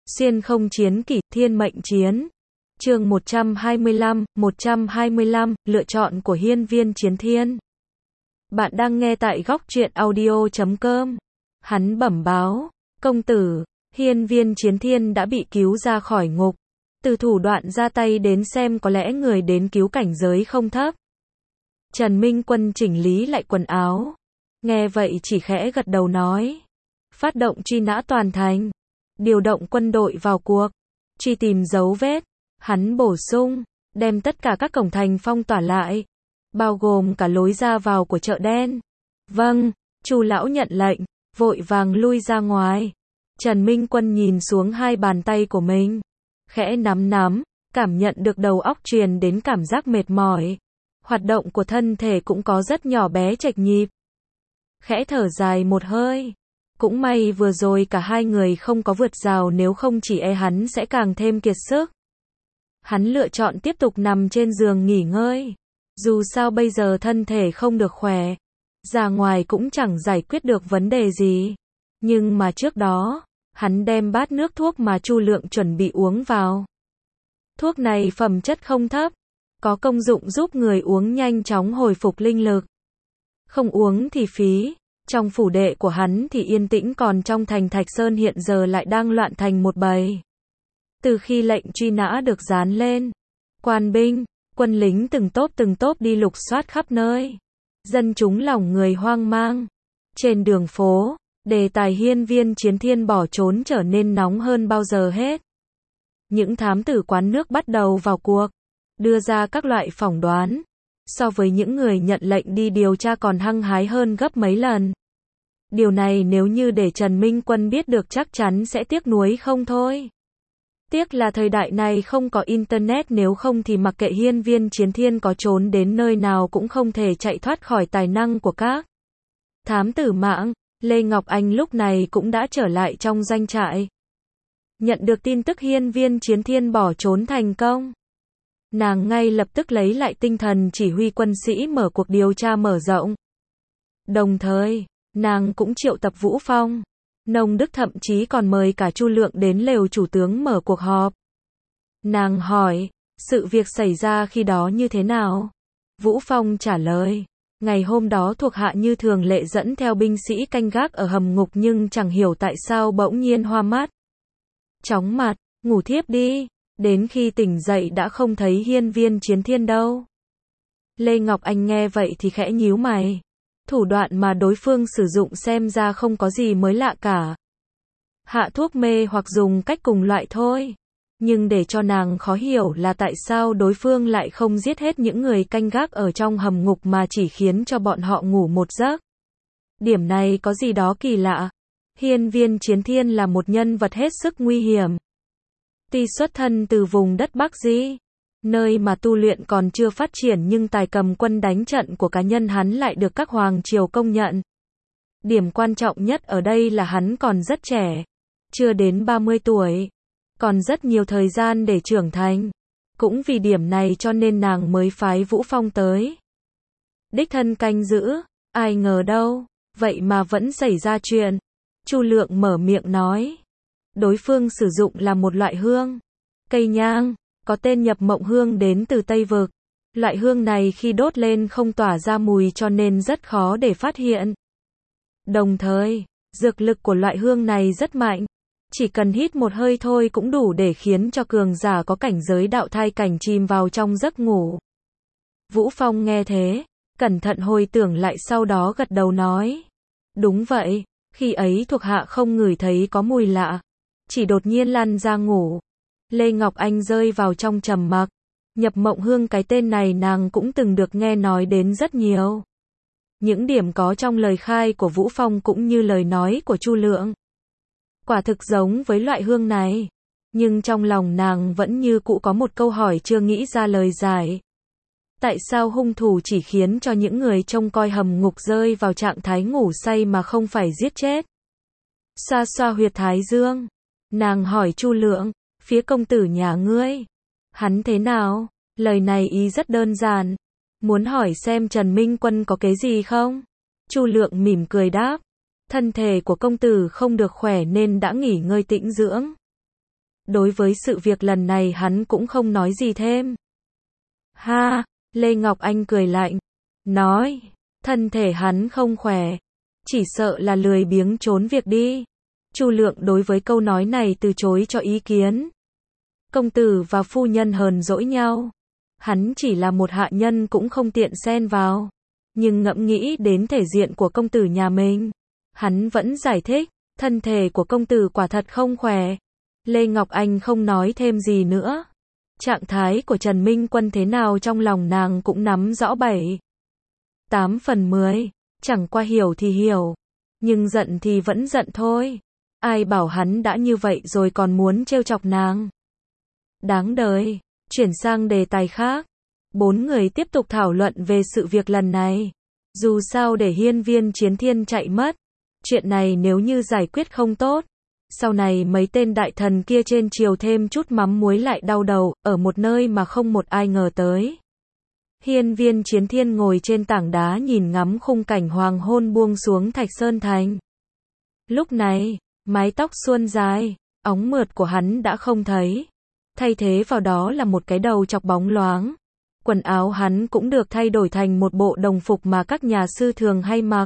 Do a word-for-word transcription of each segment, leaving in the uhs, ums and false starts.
Xuyên không chiến kỷ, thiên mệnh chiến. Chương một trăm hai mươi lăm, một trăm hai mươi lăm, lựa chọn của hiên viên chiến thiên. Bạn đang nghe tại góc truyện audio chấm com. Hắn bẩm báo, công tử, hiên viên chiến thiên đã bị cứu ra khỏi ngục. Từ thủ đoạn ra tay đến xem có lẽ người đến cứu cảnh giới không thấp. Trần Minh Quân chỉnh lý lại quần áo. Nghe vậy chỉ khẽ gật đầu nói. Phát động truy nã toàn thành. Điều động quân đội vào cuộc. Truy tìm dấu vết. Hắn bổ sung. Đem tất cả các cổng thành phong tỏa lại. Bao gồm cả lối ra vào của chợ đen. Vâng, Chu lão nhận lệnh. Vội vàng lui ra ngoài. Trần Minh Quân nhìn xuống hai bàn tay của mình. Khẽ nắm nắm. Cảm nhận được đầu óc truyền đến cảm giác mệt mỏi. Hoạt động của thân thể cũng có rất nhỏ bé chệch nhịp. Khẽ thở dài một hơi. Cũng may vừa rồi cả hai người không có vượt rào, nếu không chỉ e hắn sẽ càng thêm kiệt sức. Hắn lựa chọn tiếp tục nằm trên giường nghỉ ngơi. Dù sao bây giờ thân thể không được khỏe. Ra ngoài cũng chẳng giải quyết được vấn đề gì. Nhưng mà trước đó, hắn đem bát nước thuốc mà Chu Lượng chuẩn bị uống vào. Thuốc này phẩm chất không thấp. Có công dụng giúp người uống nhanh chóng hồi phục linh lực. Không uống thì phí. Trong phủ đệ của hắn thì yên tĩnh, còn trong thành Thạch Sơn hiện giờ lại đang loạn thành một bầy. Từ khi lệnh truy nã được dán lên, quan binh, quân lính từng tốp từng tốp đi lục soát khắp nơi. Dân chúng lòng người hoang mang. Trên đường phố, đề tài hiên viên chiến thiên bỏ trốn trở nên nóng hơn bao giờ hết. Những thám tử quán nước bắt đầu vào cuộc, đưa ra các loại phỏng đoán. So với những người nhận lệnh đi điều tra còn hăng hái hơn gấp mấy lần. Điều này nếu như để Trần Minh Quân biết được chắc chắn sẽ tiếc nuối không thôi. Tiếc là thời đại này không có internet, nếu không thì mặc kệ hiên viên chiến thiên có trốn đến nơi nào cũng không thể chạy thoát khỏi tài năng của các thám tử mạng. Lê Ngọc Anh lúc này cũng đã trở lại trong doanh trại. Nhận được tin tức hiên viên chiến thiên bỏ trốn thành công, nàng ngay lập tức lấy lại tinh thần chỉ huy quân sĩ mở cuộc điều tra mở rộng. Đồng thời, nàng cũng triệu tập Vũ Phong, Nông Đức, thậm chí còn mời cả Chu Lượng đến lều chủ tướng mở cuộc họp. Nàng hỏi, sự việc xảy ra khi đó như thế nào? Vũ Phong trả lời, ngày hôm đó thuộc hạ như thường lệ dẫn theo binh sĩ canh gác ở hầm ngục, nhưng chẳng hiểu tại sao bỗng nhiên hoa mắt, chóng mặt, ngủ thiếp đi. Đến khi tỉnh dậy đã không thấy hiên viên chiến thiên đâu. Lê Ngọc Anh nghe vậy thì khẽ nhíu mày. Thủ đoạn mà đối phương sử dụng xem ra không có gì mới lạ cả. Hạ thuốc mê hoặc dùng cách cùng loại thôi. Nhưng để cho nàng khó hiểu là tại sao đối phương lại không giết hết những người canh gác ở trong hầm ngục mà chỉ khiến cho bọn họ ngủ một giấc. Điểm này có gì đó kỳ lạ. Hiên viên chiến thiên là một nhân vật hết sức nguy hiểm. Tuy xuất thân từ vùng đất Bắc Di, nơi mà tu luyện còn chưa phát triển, nhưng tài cầm quân đánh trận của cá nhân hắn lại được các hoàng triều công nhận. Điểm quan trọng nhất ở đây là hắn còn rất trẻ, chưa đến ba mươi tuổi, còn rất nhiều thời gian để trưởng thành. Cũng vì điểm này cho nên nàng mới phái Vũ Phong tới. Đích thân canh giữ, ai ngờ đâu, vậy mà vẫn xảy ra chuyện. Chu Lượng mở miệng nói. Đối phương sử dụng là một loại hương, cây nhang, có tên nhập mộng hương đến từ Tây Vực. Loại hương này khi đốt lên không tỏa ra mùi cho nên rất khó để phát hiện. Đồng thời, dược lực của loại hương này rất mạnh. Chỉ cần hít một hơi thôi cũng đủ để khiến cho cường giả có cảnh giới đạo thai cảnh chìm vào trong giấc ngủ. Vũ Phong nghe thế, cẩn thận hồi tưởng lại, sau đó gật đầu nói. Đúng vậy, khi ấy thuộc hạ không ngửi thấy có mùi lạ. Chỉ đột nhiên lăn ra ngủ. Lê Ngọc Anh rơi vào trong trầm mặc. Nhập mộng hương, cái tên này nàng cũng từng được nghe nói đến rất nhiều. Những điểm có trong lời khai của Vũ Phong cũng như lời nói của Chu Lượng, quả thực giống với loại hương này. Nhưng trong lòng nàng vẫn như cũ có một câu hỏi chưa nghĩ ra lời giải. Tại sao hung thủ chỉ khiến cho những người trông coi hầm ngục rơi vào trạng thái ngủ say mà không phải giết chết? Xoa xoa huyệt thái dương, nàng hỏi Chu Lượng, phía công tử nhà ngươi, hắn thế nào? Lời này ý rất đơn giản, muốn hỏi xem Trần Minh Quân có cái gì không? Chu Lượng mỉm cười đáp, thân thể của công tử không được khỏe nên đã nghỉ ngơi tĩnh dưỡng. Đối với sự việc lần này hắn cũng không nói gì thêm. Ha, Lê Ngọc Anh cười lạnh, nói, thân thể hắn không khỏe, chỉ sợ là lười biếng trốn việc đi. Chu Lượng đối với câu nói này từ chối cho ý kiến. Công tử và phu nhân hờn dỗi nhau, hắn chỉ là một hạ nhân cũng không tiện xen vào. Nhưng ngẫm nghĩ đến thể diện của công tử nhà mình, hắn vẫn giải thích, thân thể của công tử quả thật không khỏe. Lê Ngọc Anh không nói thêm gì nữa. Trạng thái của Trần Minh Quân thế nào trong lòng nàng cũng nắm rõ bảy tám phần mười, chẳng qua hiểu thì hiểu, nhưng giận thì vẫn giận thôi. Ai bảo hắn đã như vậy rồi còn muốn trêu chọc nàng. Đáng đời. Chuyển sang đề tài khác. Bốn người tiếp tục thảo luận về sự việc lần này. Dù sao để hiên viên chiến thiên chạy mất, chuyện này nếu như giải quyết không tốt, sau này mấy tên đại thần kia trên triều thêm chút mắm muối lại đau đầu, ở một nơi mà không một ai ngờ tới. Hiên viên chiến thiên ngồi trên tảng đá nhìn ngắm khung cảnh hoàng hôn buông xuống Thạch Sơn Thành. Lúc này, mái tóc suôn dài, óng mượt của hắn đã không thấy. Thay thế vào đó là một cái đầu chọc bóng loáng. Quần áo hắn cũng được thay đổi thành một bộ đồng phục mà các nhà sư thường hay mặc.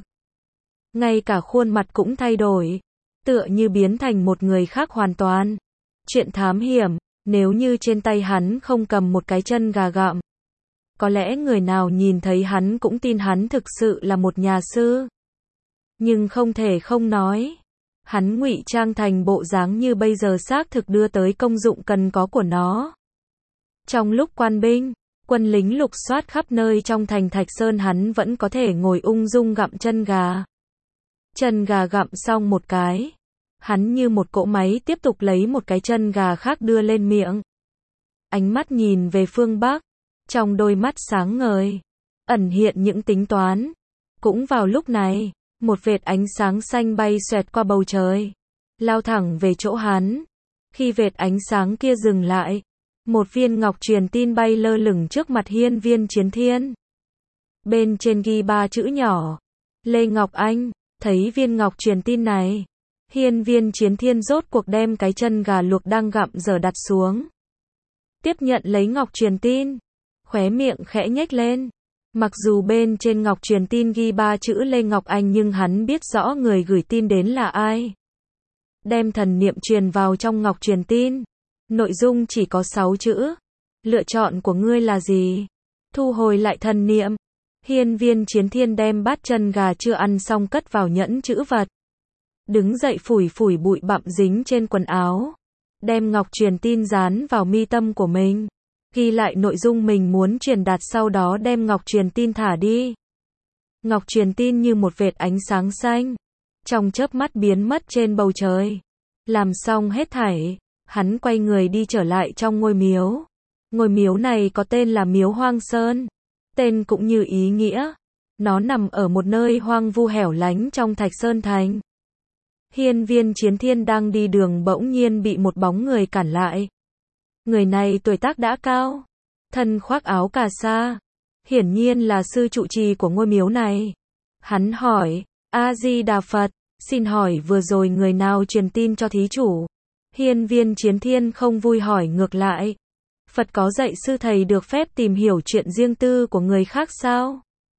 Ngay cả khuôn mặt cũng thay đổi, tựa như biến thành một người khác hoàn toàn. Chuyện thám hiểm, nếu như trên tay hắn không cầm một cái chân gà gặm, có lẽ người nào nhìn thấy hắn cũng tin hắn thực sự là một nhà sư. Nhưng không thể không nói, hắn ngụy trang thành bộ dáng như bây giờ xác thực đưa tới công dụng cần có của nó. Trong lúc quan binh, quân lính lục soát khắp nơi trong thành Thạch Sơn, hắn vẫn có thể ngồi ung dung gặm chân gà. Chân gà gặm xong một cái, hắn như một cỗ máy tiếp tục lấy một cái chân gà khác đưa lên miệng. Ánh mắt nhìn về phương Bắc, trong đôi mắt sáng ngời, ẩn hiện những tính toán. Cũng vào lúc này, một vệt ánh sáng xanh bay xoẹt qua bầu trời, lao thẳng về chỗ hắn. Khi vệt ánh sáng kia dừng lại, một viên ngọc truyền tin bay lơ lửng trước mặt hiên viên chiến thiên. Bên trên ghi ba chữ nhỏ, Lê Ngọc Anh. Thấy viên ngọc truyền tin này, hiên viên chiến thiên rốt cuộc đem cái chân gà luộc đang gặm dở đặt xuống. Tiếp nhận lấy ngọc truyền tin, khóe miệng khẽ nhếch lên. Mặc dù bên trên ngọc truyền tin ghi ba chữ Lê Ngọc Anh nhưng hắn biết rõ người gửi tin đến là ai. Đem thần niệm truyền vào trong ngọc truyền tin. Nội dung chỉ có sáu chữ. Lựa chọn của ngươi là gì? Thu hồi lại thần niệm. Hiên viên chiến thiên đem bát chân gà chưa ăn xong cất vào nhẫn chữ vật. Đứng dậy phủi phủi bụi bặm dính trên quần áo. Đem ngọc truyền tin dán vào mi tâm của mình. Ghi lại nội dung mình muốn truyền đạt, sau đó đem ngọc truyền tin thả đi. Ngọc truyền tin như một vệt ánh sáng xanh, trong chớp mắt biến mất trên bầu trời. Làm xong hết thảy, hắn quay người đi trở lại trong ngôi miếu. Ngôi miếu này có tên là Miếu Hoang Sơn. Tên cũng như ý nghĩa. Nó nằm ở một nơi hoang vu hẻo lánh trong Thạch Sơn Thành. Hiên viên chiến thiên đang đi đường bỗng nhiên bị một bóng người cản lại. Người này tuổi tác đã cao, thân khoác áo cà sa, hiển nhiên là sư trụ trì của ngôi miếu này. Hắn hỏi, A-di-đà Phật, xin hỏi vừa rồi người nào truyền tin cho thí chủ? Hiên viên chiến thiên không vui hỏi ngược lại, Phật có dạy sư thầy được phép tìm hiểu chuyện riêng tư của người khác sao?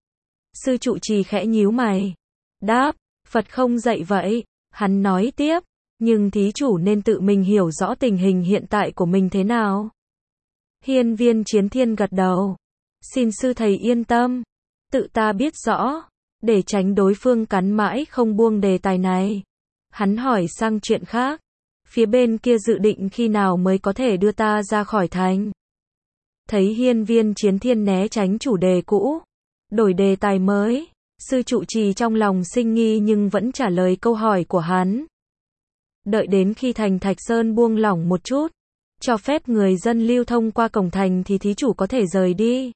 Sư trụ trì khẽ nhíu mày, đáp, Phật không dạy vậy. Hắn nói tiếp, nhưng thí chủ nên tự mình hiểu rõ tình hình hiện tại của mình thế nào. Hiên viên chiến thiên gật đầu, xin sư thầy yên tâm, tự ta biết rõ. Để tránh đối phương cắn mãi không buông đề tài này, hắn hỏi sang chuyện khác. Phía bên kia dự định khi nào mới có thể đưa ta ra khỏi thành? Thấy hiên viên chiến thiên né tránh chủ đề cũ, đổi đề tài mới, sư trụ trì trong lòng sinh nghi nhưng vẫn trả lời câu hỏi của hắn. Đợi đến khi thành Thạch Sơn buông lỏng một chút, cho phép người dân lưu thông qua cổng thành thì thí chủ có thể rời đi.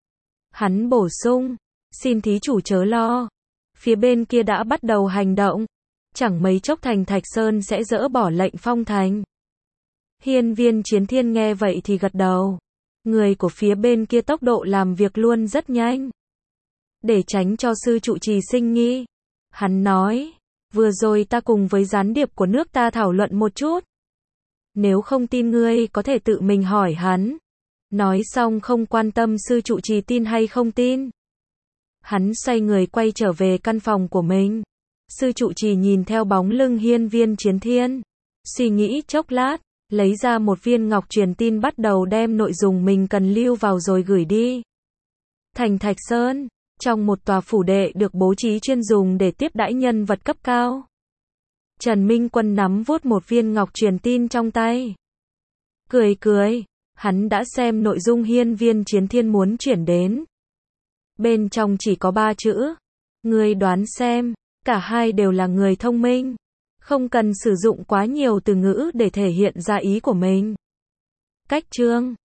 Hắn bổ sung, xin thí chủ chớ lo, phía bên kia đã bắt đầu hành động, chẳng mấy chốc thành Thạch Sơn sẽ dỡ bỏ lệnh phong thành. Hiên viên chiến thiên nghe vậy thì gật đầu, người của phía bên kia tốc độ làm việc luôn rất nhanh. Để tránh cho sư trụ trì sinh nghi, hắn nói, vừa rồi ta cùng với gián điệp của nước ta thảo luận một chút. Nếu không tin ngươi có thể tự mình hỏi hắn. Nói xong không quan tâm sư trụ trì tin hay không tin. Hắn xoay người quay trở về căn phòng của mình. Sư trụ trì nhìn theo bóng lưng hiên viên chiến thiên. Suy nghĩ chốc lát, lấy ra một viên ngọc truyền tin bắt đầu đem nội dung mình cần lưu vào rồi gửi đi. Thành Thạch Sơn, trong một tòa phủ đệ được bố trí chuyên dùng để tiếp đãi nhân vật cấp cao. Trần Minh Quân nắm vuốt một viên ngọc truyền tin trong tay. Cười cười, hắn đã xem nội dung hiên viên chiến thiên muốn chuyển đến. Bên trong chỉ có ba chữ. Ngươi đoán xem, cả hai đều là người thông minh. Không cần sử dụng quá nhiều từ ngữ để thể hiện ra ý của mình. Cách chương